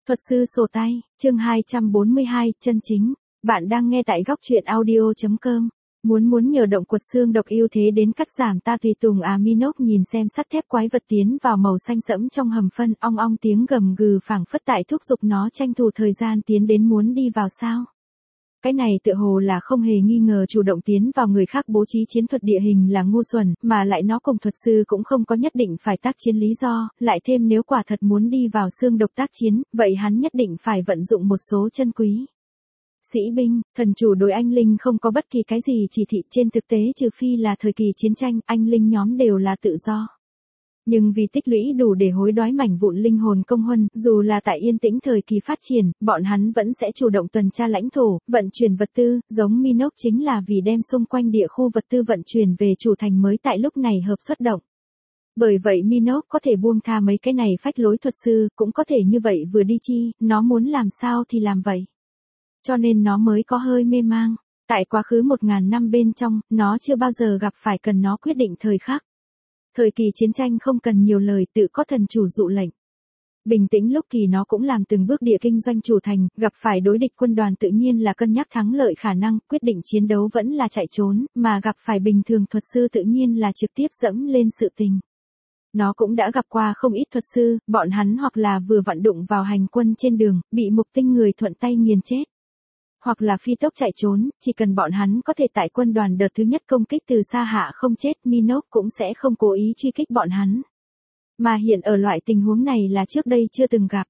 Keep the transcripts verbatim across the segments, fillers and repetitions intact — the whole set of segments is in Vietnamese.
Thuật sư sổ tay, chương hai trăm bốn mươi hai, chân chính. Bạn đang nghe tại góc truyện audio chấm com. Muốn muốn nhờ động quật xương độc ưu thế đến cắt giảm ta tùy tùng à Minoc nhìn xem sắt thép quái vật tiến vào màu xanh sẫm trong hầm phân, ong ong tiếng gầm gừ phảng phất tại thúc giục nó tranh thủ thời gian tiến đến muốn đi vào sao. Cái này tựa hồ là không hề nghi ngờ chủ động tiến vào người khác bố trí chiến thuật địa hình là ngu xuẩn, mà lại nó cùng thuật sư cũng không có nhất định phải tác chiến lý do, lại thêm nếu quả thật muốn đi vào xương độc tác chiến, vậy hắn nhất định phải vận dụng một số chân quý. Sĩ binh, thần chủ đối anh linh không có bất kỳ cái gì chỉ thị, trên thực tế trừ phi là thời kỳ chiến tranh, anh linh nhóm đều là tự do. Nhưng vì tích lũy đủ để hối đoái mảnh vụn linh hồn công huân, dù là tại yên tĩnh thời kỳ phát triển, bọn hắn vẫn sẽ chủ động tuần tra lãnh thổ, vận chuyển vật tư, giống Minoc chính là vì đem xung quanh địa khu vật tư vận chuyển về chủ thành mới tại lúc này hợp xuất động. Bởi vậy Minoc có thể buông tha mấy cái này phách lối thuật sư, cũng có thể như vậy vừa đi chi, nó muốn làm sao thì làm vậy. Cho nên nó mới có hơi mê mang. Tại quá khứ một ngàn năm bên trong, nó chưa bao giờ gặp phải cần nó quyết định thời khắc. Thời kỳ chiến tranh không cần nhiều lời, tự có thần chủ dụ lệnh. Bình tĩnh lúc kỳ nó cũng làm từng bước địa kinh doanh chủ thành, gặp phải đối địch quân đoàn tự nhiên là cân nhắc thắng lợi khả năng, quyết định chiến đấu vẫn là chạy trốn, mà gặp phải bình thường thuật sư tự nhiên là trực tiếp dẫm lên sự tình. Nó cũng đã gặp qua không ít thuật sư, bọn hắn hoặc là vừa vặn đụng vào hành quân trên đường, bị mục tinh người thuận tay nghiền chết. Hoặc là phi tốc chạy trốn, chỉ cần bọn hắn có thể tại quân đoàn đợt thứ nhất công kích từ xa hạ không chết, Minoc cũng sẽ không cố ý truy kích bọn hắn. Mà hiện ở loại tình huống này là trước đây chưa từng gặp.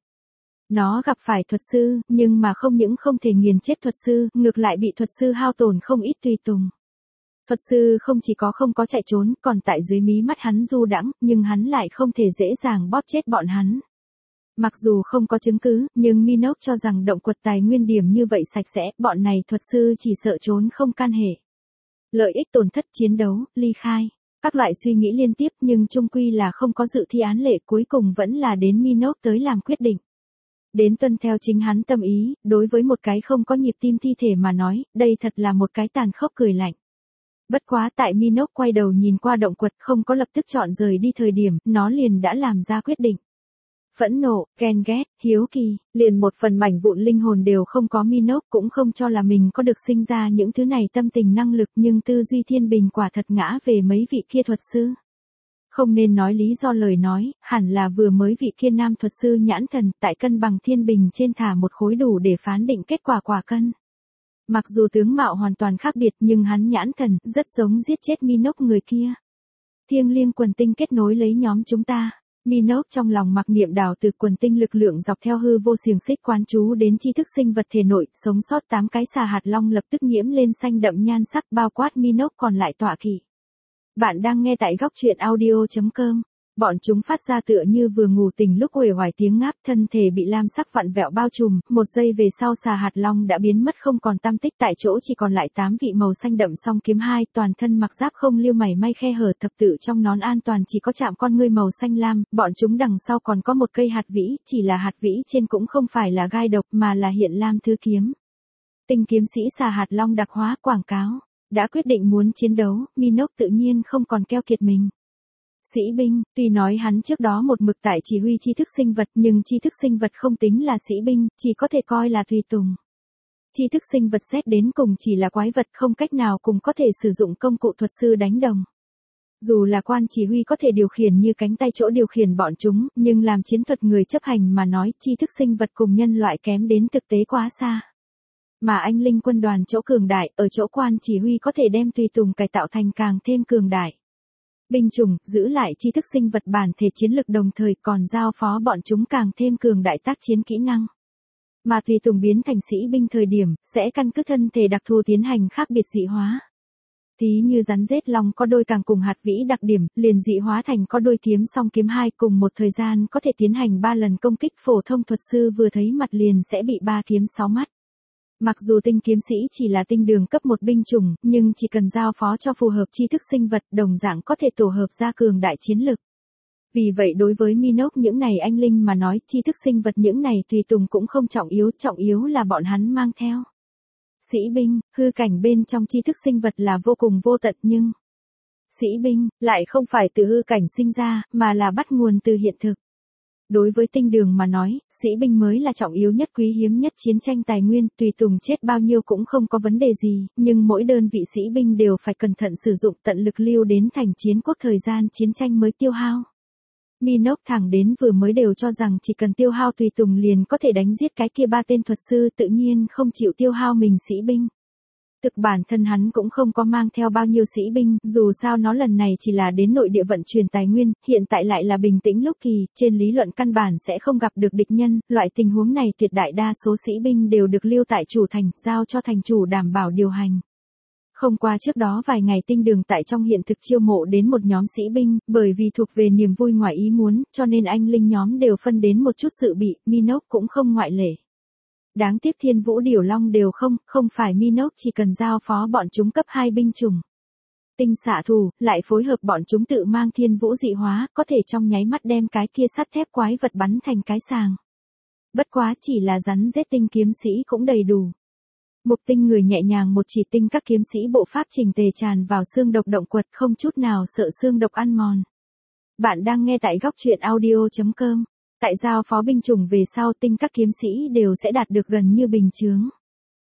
Nó gặp phải thuật sư, nhưng mà không những không thể nghiền chết thuật sư, ngược lại bị thuật sư hao tổn không ít tùy tùng. Thuật sư không chỉ có không có chạy trốn, còn tại dưới mí mắt hắn du đãng, nhưng hắn lại không thể dễ dàng bóp chết bọn hắn. Mặc dù không có chứng cứ, nhưng Minoc cho rằng động quật tài nguyên điểm như vậy sạch sẽ, bọn này thuật sư chỉ sợ trốn không can hệ. Lợi ích tổn thất chiến đấu, ly khai. Các loại suy nghĩ liên tiếp nhưng chung quy là không có dự thi án lệ, cuối cùng vẫn là đến Minoc tới làm quyết định. Đến tuân theo chính hắn tâm ý, đối với một cái không có nhịp tim thi thể mà nói, đây thật là một cái tàn khốc cười lạnh. Bất quá tại Minoc quay đầu nhìn qua động quật không có lập tức chọn rời đi thời điểm, nó liền đã làm ra quyết định. Phẫn nộ, ghen ghét, hiếu kỳ, liền một phần mảnh vụn linh hồn đều không có, Minoc cũng không cho là mình có được sinh ra những thứ này tâm tình năng lực, nhưng tư duy thiên bình quả thật ngã về mấy vị kia thuật sư. Không nên nói lý do lời nói, hẳn là vừa mới vị kia nam thuật sư nhãn thần tại cân bằng thiên bình trên thả một khối đủ để phán định kết quả quả cân. Mặc dù tướng mạo hoàn toàn khác biệt nhưng hắn nhãn thần rất giống giết chết Minoc người kia. Thiêng liêng quần tinh kết nối lấy nhóm chúng ta. Minoc trong lòng mặc niệm đào từ quần tinh lực lượng dọc theo hư vô xiềng xích quán chú đến tri thức sinh vật thể nội, sống sót tám cái xà hạt long lập tức nhiễm lên xanh đậm nhan sắc bao quát Minoc còn lại tọa kỵ. Bạn đang nghe tại góc truyện audio chấm com. Bọn chúng phát ra tựa như vừa ngủ tỉnh lúc uể oải tiếng ngáp, thân thể bị lam sắc vặn vẹo bao trùm, một giây về sau xà hạt long đã biến mất không còn tăm tích, tại chỗ chỉ còn lại tám vị màu xanh đậm song kiếm hai, toàn thân mặc giáp không lưu mảy may khe hở, thập tự trong nón an toàn chỉ có chạm con ngươi màu xanh lam, bọn chúng đằng sau còn có một cây hạt vĩ, chỉ là hạt vĩ trên cũng không phải là gai độc mà là hiện lam thứ kiếm. Tinh kiếm sĩ xà hạt long đặc hóa quảng cáo, đã quyết định muốn chiến đấu, Minoc tự nhiên không còn keo kiệt mình. Sĩ binh, tuy nói hắn trước đó một mực tại chỉ huy tri thức sinh vật nhưng tri thức sinh vật không tính là sĩ binh, chỉ có thể coi là tùy tùng. Tri thức sinh vật xét đến cùng chỉ là quái vật, không cách nào cùng có thể sử dụng công cụ thuật sư đánh đồng. Dù là quan chỉ huy có thể điều khiển như cánh tay chỗ điều khiển bọn chúng, nhưng làm chiến thuật người chấp hành mà nói, tri thức sinh vật cùng nhân loại kém đến thực tế quá xa. Mà anh linh quân đoàn chỗ cường đại, ở chỗ quan chỉ huy có thể đem tùy tùng cải tạo thành càng thêm cường đại. Binh chủng, giữ lại tri thức sinh vật bản thể chiến lực đồng thời còn giao phó bọn chúng càng thêm cường đại tác chiến kỹ năng. Mà tùy tùng biến thành sĩ binh thời điểm, sẽ căn cứ thân thể đặc thù tiến hành khác biệt dị hóa. Tí như rắn rết long có đôi càng cùng hạt vĩ đặc điểm, liền dị hóa thành có đôi kiếm song kiếm hai, cùng một thời gian có thể tiến hành ba lần công kích, phổ thông thuật sư vừa thấy mặt liền sẽ bị ba kiếm sáu mắt. Mặc dù tinh kiếm sĩ chỉ là tinh đường cấp một binh chủng, nhưng chỉ cần giao phó cho phù hợp tri thức sinh vật, đồng dạng có thể tổ hợp ra cường đại chiến lực. Vì vậy đối với Minoc những này anh linh mà nói, tri thức sinh vật những này tùy tùng cũng không trọng yếu, trọng yếu là bọn hắn mang theo. Sĩ binh, hư cảnh bên trong tri thức sinh vật là vô cùng vô tận nhưng sĩ binh lại không phải từ hư cảnh sinh ra, mà là bắt nguồn từ hiện thực. Đối với tinh đường mà nói, sĩ binh mới là trọng yếu nhất, quý hiếm nhất chiến tranh tài nguyên, tùy tùng chết bao nhiêu cũng không có vấn đề gì, nhưng mỗi đơn vị sĩ binh đều phải cẩn thận sử dụng, tận lực lưu đến thành chiến quốc thời gian chiến tranh mới tiêu hao. Minogue thẳng đến vừa mới đều cho rằng chỉ cần tiêu hao tùy tùng liền có thể đánh giết cái kia ba tên thuật sư, tự nhiên không chịu tiêu hao mình sĩ binh. Thực bản thân hắn cũng không có mang theo bao nhiêu sĩ binh, dù sao nó lần này chỉ là đến nội địa vận chuyển tài nguyên, hiện tại lại là bình tĩnh lúc kỳ, trên lý luận căn bản sẽ không gặp được địch nhân, loại tình huống này tuyệt đại đa số sĩ binh đều được lưu tại chủ thành, giao cho thành chủ đảm bảo điều hành. Không qua trước đó vài ngày tinh đường tại trong hiện thực chiêu mộ đến một nhóm sĩ binh, bởi vì thuộc về niềm vui ngoài ý muốn, cho nên anh linh nhóm đều phân đến một chút sự bị, Minogue cũng không ngoại lệ. Đáng tiếc Thiên Vũ Điểu Long đều không, không phải Minogue chỉ cần giao phó bọn chúng cấp hai binh chủng. Tinh xạ thủ, lại phối hợp bọn chúng tự mang thiên vũ dị hóa, có thể trong nháy mắt đem cái kia sắt thép quái vật bắn thành cái sàng. Bất quá chỉ là rắn rết tinh kiếm sĩ cũng đầy đủ. Mục tinh người nhẹ nhàng một chỉ tinh các kiếm sĩ bộ pháp trình tề tràn vào xương độc động quật, không chút nào sợ xương độc ăn mòn. Bạn đang nghe tại góc truyện audio chấm com. Tại giao phó binh chủng về sau, tinh các kiếm sĩ đều sẽ đạt được gần như bình chướng.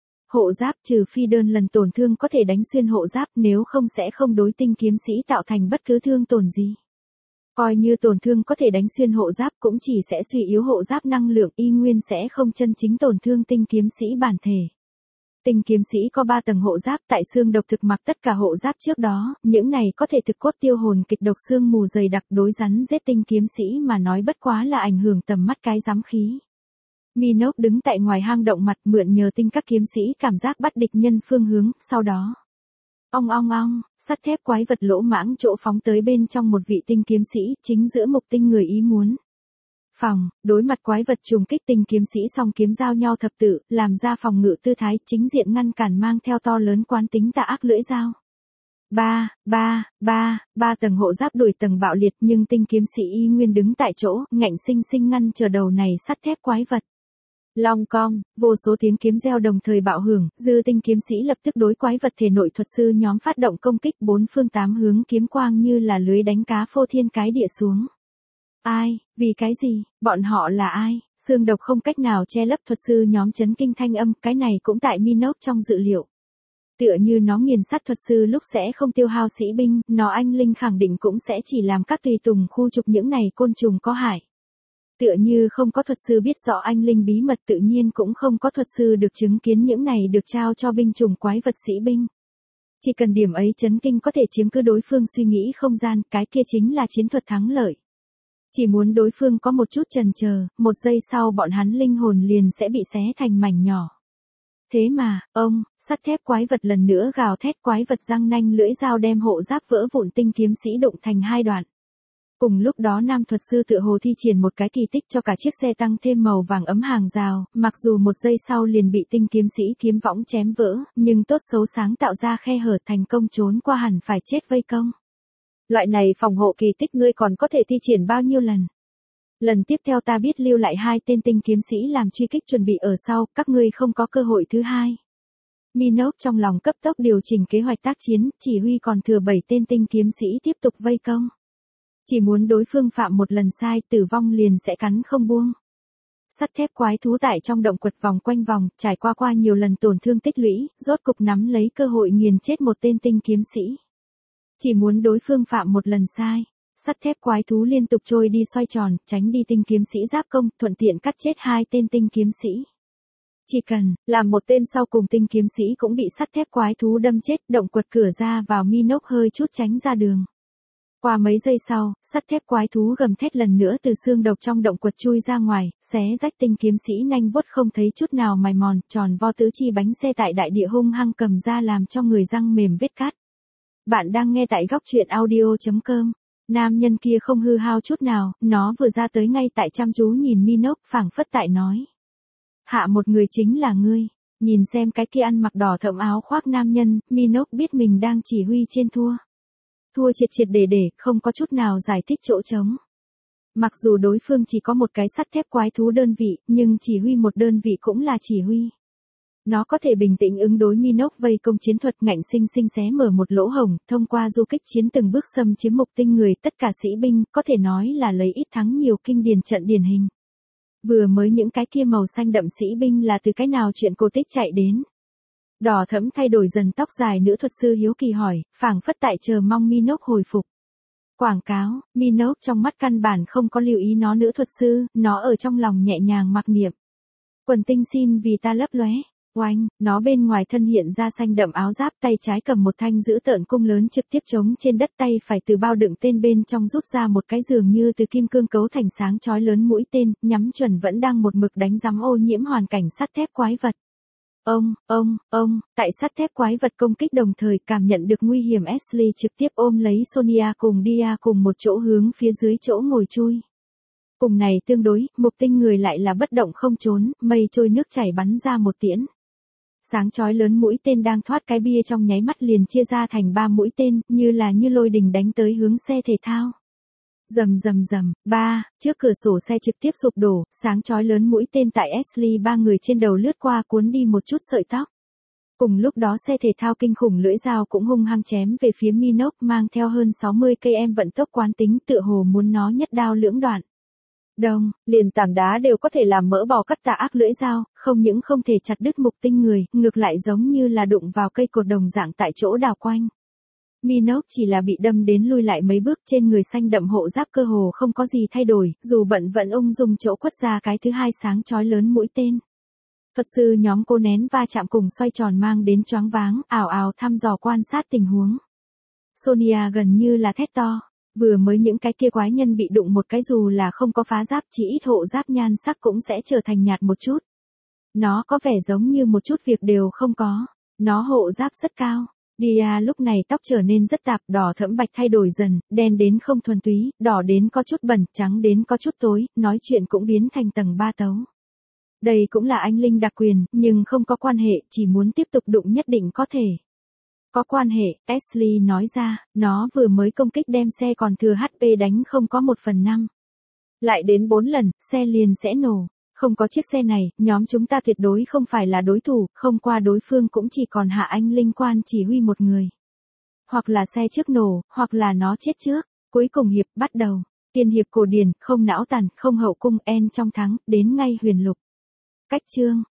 Hộ giáp, trừ phi đơn lần tổn thương có thể đánh xuyên hộ giáp, nếu không sẽ không đối tinh kiếm sĩ tạo thành bất cứ thương tổn gì. Coi như tổn thương có thể đánh xuyên hộ giáp cũng chỉ sẽ suy yếu hộ giáp năng lượng, y nguyên sẽ không chân chính tổn thương tinh kiếm sĩ bản thể. Tinh kiếm sĩ có ba tầng hộ giáp, tại xương độc thực mặc tất cả hộ giáp trước đó, những này có thể thực cốt tiêu hồn kịch độc xương mù dày đặc, đối rắn giết tinh kiếm sĩ mà nói bất quá là ảnh hưởng tầm mắt cái giám khí. Minogue đứng tại ngoài hang động mặt, mượn nhờ tinh các kiếm sĩ cảm giác bắt địch nhân phương hướng, sau đó ong ong ong, sắt thép quái vật lỗ mãng chỗ phóng tới bên trong một vị tinh kiếm sĩ, chính giữa mục tinh người ý muốn. Phòng, đối mặt quái vật trùng kích, tinh kiếm sĩ song kiếm giao nhau thập tự, làm ra phòng ngự tư thái, chính diện ngăn cản mang theo to lớn quán tính tà ác lưỡi dao. Ba, ba, ba, ba tầng hộ giáp đuổi tầng bạo liệt, nhưng tinh kiếm sĩ y nguyên đứng tại chỗ, ngạnh sinh sinh ngăn chờ đầu này sắt thép quái vật. Long cong, vô số tiếng kiếm reo đồng thời bạo hưởng, dư tinh kiếm sĩ lập tức đối quái vật thể nội thuật sư nhóm phát động công kích, bốn phương tám hướng kiếm quang như là lưới đánh cá phô thiên cái địa xuống. Ai, vì cái gì, bọn họ là ai? Xương độc không cách nào che lấp thuật sư nhóm chấn kinh thanh âm, cái này cũng tại Minogue trong dự liệu. Tựa như nó nghiền sát thuật sư lúc sẽ không tiêu hao sĩ binh, nó anh linh khẳng định cũng sẽ chỉ làm các tùy tùng khu trục những này côn trùng có hại. Tựa như không có thuật sư biết rõ anh linh bí mật, tự nhiên cũng không có thuật sư được chứng kiến những này được trao cho binh chủng quái vật sĩ binh. Chỉ cần điểm ấy chấn kinh có thể chiếm cứ đối phương suy nghĩ không gian, cái kia chính là chiến thuật thắng lợi. Chỉ muốn đối phương có một chút chần chờ, một giây sau bọn hắn linh hồn liền sẽ bị xé thành mảnh nhỏ. Thế mà, ông, sắt thép quái vật lần nữa gào thét, quái vật răng nanh lưỡi dao đem hộ giáp vỡ vụn, tinh kiếm sĩ đụng thành hai đoạn. Cùng lúc đó nam thuật sư tựa hồ thi triển một cái kỳ tích cho cả chiếc xe tăng thêm màu vàng ấm hàng rào, mặc dù một giây sau liền bị tinh kiếm sĩ kiếm võng chém vỡ, nhưng tốt xấu sáng tạo ra khe hở, thành công trốn qua hẳn phải chết vây công. Loại này phòng hộ kỳ tích ngươi còn có thể thi triển bao nhiêu lần? Lần tiếp theo ta biết lưu lại hai tên tinh kiếm sĩ làm truy kích chuẩn bị ở sau, các ngươi không có cơ hội thứ hai. Minogue trong lòng cấp tốc điều chỉnh kế hoạch tác chiến, chỉ huy còn thừa bảy tên tinh kiếm sĩ tiếp tục vây công. Chỉ muốn đối phương phạm một lần sai, tử vong liền sẽ cắn không buông. Sắt thép quái thú tại trong động quật vòng quanh vòng, trải qua qua nhiều lần tổn thương tích lũy, rốt cục nắm lấy cơ hội nghiền chết một tên tinh kiếm sĩ. Chỉ muốn đối phương phạm một lần sai, sắt thép quái thú liên tục trôi đi xoay tròn, tránh đi tinh kiếm sĩ giáp công, thuận tiện cắt chết hai tên tinh kiếm sĩ. Chỉ cần, làm một tên sau cùng tinh kiếm sĩ cũng bị sắt thép quái thú đâm chết, động quật cửa ra vào Minogue hơi chút tránh ra đường. Qua mấy giây sau, sắt thép quái thú gầm thét lần nữa từ xương độc trong động quật chui ra ngoài, xé rách tinh kiếm sĩ nanh vuốt không thấy chút nào mài mòn, tròn vo tứ chi bánh xe tại đại địa hung hăng cầm ra làm cho người răng mềm vết cắt. Bạn đang nghe tại góc truyện audio chấm com. Nam nhân kia không hư hao chút nào, nó vừa ra tới ngay tại chăm chú nhìn Minogue, phảng phất tại nói. Hạ một người chính là ngươi. Nhìn xem cái kia ăn mặc đỏ thẫm áo khoác nam nhân, Minogue biết mình đang chỉ huy trên thua. Thua triệt triệt để để, không có chút nào giải thích chỗ trống. Mặc dù đối phương chỉ có một cái sắt thép quái thú đơn vị, nhưng chỉ huy một đơn vị cũng là chỉ huy. Nó có thể bình tĩnh ứng đối Minoc vây công chiến thuật ngạnh sinh sinh xé mở một lỗ hổng, thông qua du kích chiến từng bước xâm chiếm mục tinh người, tất cả sĩ binh, có thể nói là lấy ít thắng nhiều kinh điển trận điển hình. Vừa mới những cái kia màu xanh đậm sĩ binh là từ cái nào chuyện cổ tích chạy đến. Đỏ thẫm thay đổi dần tóc dài nữ thuật sư hiếu kỳ hỏi, phảng phất tại chờ mong Minoc hồi phục. Quảng cáo, Minoc trong mắt căn bản không có lưu ý nó nữ thuật sư, nó ở trong lòng nhẹ nhàng mặc niệm. Quần tinh xin vì ta lấp lóe. Oanh, nó bên ngoài thân hiện ra xanh đậm áo giáp, tay trái cầm một thanh giữ tợn cung lớn trực tiếp chống trên đất, tay phải từ bao đựng tên bên trong rút ra một cái dường như từ kim cương cấu thành sáng chói lớn mũi tên, nhắm chuẩn vẫn đang một mực đánh giám ô nhiễm hoàn cảnh sắt thép quái vật. Ông, ông, ông, tại sắt thép quái vật công kích đồng thời cảm nhận được nguy hiểm, Ashley trực tiếp ôm lấy Sonia cùng Dia cùng một chỗ hướng phía dưới chỗ ngồi chui. Cùng này tương đối, mục tinh người lại là bất động không trốn, mây trôi nước chảy bắn ra một tiễn. Sáng chói lớn mũi tên đang thoát cái bia trong nháy mắt liền chia ra thành ba mũi tên, như là như lôi đình đánh tới hướng xe thể thao. Rầm rầm rầm, ba, trước cửa sổ xe trực tiếp sụp đổ, sáng chói lớn mũi tên tại Ashley ba người trên đầu lướt qua cuốn đi một chút sợi tóc. Cùng lúc đó xe thể thao kinh khủng lưỡi dao cũng hung hăng chém về phía Minoc, mang theo hơn sáu mươi cây em vận tốc quán tính, tựa hồ muốn nó nhất đao lưỡng đoạn. Đông, liền tảng đá đều có thể làm mỡ bò cắt tà ác lưỡi dao, không những không thể chặt đứt mục tinh người, ngược lại giống như là đụng vào cây cột đồng dạng tại chỗ đào quanh. Minoc chỉ là bị đâm đến lui lại mấy bước, trên người xanh đậm hộ giáp cơ hồ không có gì thay đổi, dù bận vẫn ung dung chỗ quất ra cái thứ hai sáng chói lớn mũi tên. Thuật sư nhóm cô nén va chạm cùng xoay tròn mang đến choáng váng, ảo ảo thăm dò quan sát tình huống. Sonia gần như là thét to. Vừa mới những cái kia quái nhân bị đụng một cái dù là không có phá giáp, chỉ ít hộ giáp nhan sắc cũng sẽ trở thành nhạt một chút. Nó có vẻ giống như một chút việc đều không có. Nó hộ giáp rất cao. Dia lúc này tóc trở nên rất tạp, đỏ thẫm bạch thay đổi dần, đen đến không thuần túy, đỏ đến có chút bẩn, trắng đến có chút tối, nói chuyện cũng biến thành tầng ba tấu. Đây cũng là anh linh đặc quyền, nhưng không có quan hệ, chỉ muốn tiếp tục đụng nhất định có thể. Có quan hệ, Ashley nói ra, nó vừa mới công kích đem xe còn thừa hát pê đánh không có một phần năm. Lại đến bốn lần, xe liền sẽ nổ. Không có chiếc xe này, nhóm chúng ta tuyệt đối không phải là đối thủ, không qua đối phương cũng chỉ còn hạ anh linh quan chỉ huy một người. Hoặc là xe trước nổ, hoặc là nó chết trước. Cuối cùng hiệp bắt đầu. Tiên hiệp cổ điển, không não tàn, không hậu cung, en trong thắng, đến ngay huyền lục. Cách chương.